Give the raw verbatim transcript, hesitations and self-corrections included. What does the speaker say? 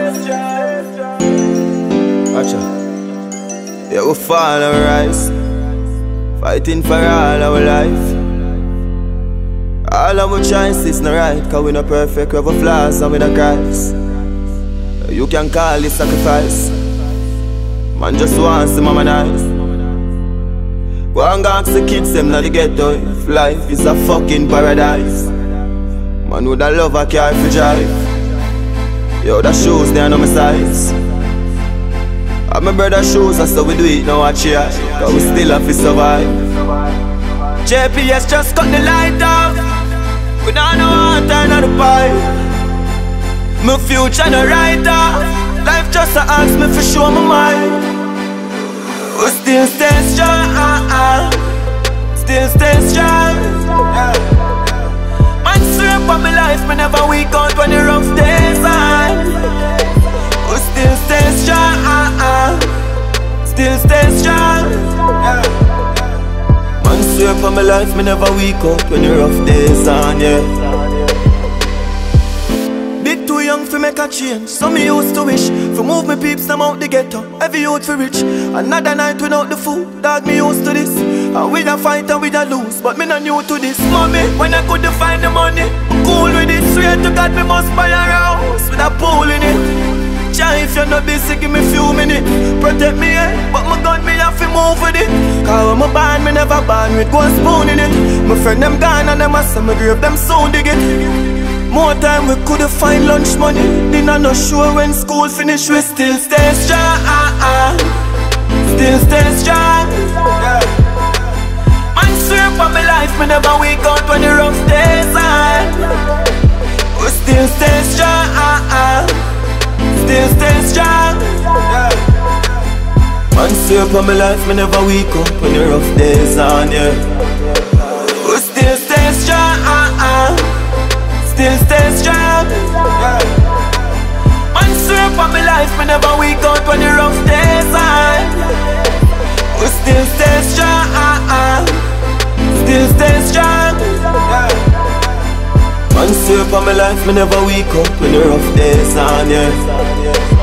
Watcha. Yeah, we fall and rise, fighting for all our life. All our choices not right, cause we not perfect, we have a flaws and we not Christ. You can call it sacrifice. Man just wants the mama nice. Go and ask the kids them not the ghetto. If life is a fucking paradise, man would a love a car for drive. Yo, the shoes they are on my size. And my brother's shoes, that's how we do it now at cheer, cause we still have to survive. J P S just cut the light off. We don't know how to turn on the pipe. My future no right off. Life just a ask me for show my mind. We still stay strong, still stay strong. Man swear for my life, me never weak out when the rough days on. We still stay strong, still stay strong. Man swear for my life, me never weak out when the rough days on, yeah. Bit too young for make a change, so me used to wish for move me peeps them out the ghetto. Every youth for rich, another night without the food. Dog me used to this, and we da fight and we da lose, but me not new to this. Mommy, when I couldn't find the money, I'm cool with it. Swear to God me must buy a house with a pool in it. Try if you're not busy, give me few minutes. Protect me, eh? But my gun, me have to move with it. Cause when my band, me never band with gold spoon in it. My friend them gone and them a say my grave, them soon dig it. More time we couldn't find lunch money. Dinner not sure when school finish. We still stay strong, still stay strong. Man swear for my life, me never wake out when the rough days on. We still stay strong, still stay strong. Man swear for my life, me never wake up when the rough days on, yeah. We still stay strong, still stay strong. Man swear for my life, me never wake out when the rough days on. We still stay strong, still stay strong. Man swear for my life, me never wake up when the rough days on, yeah.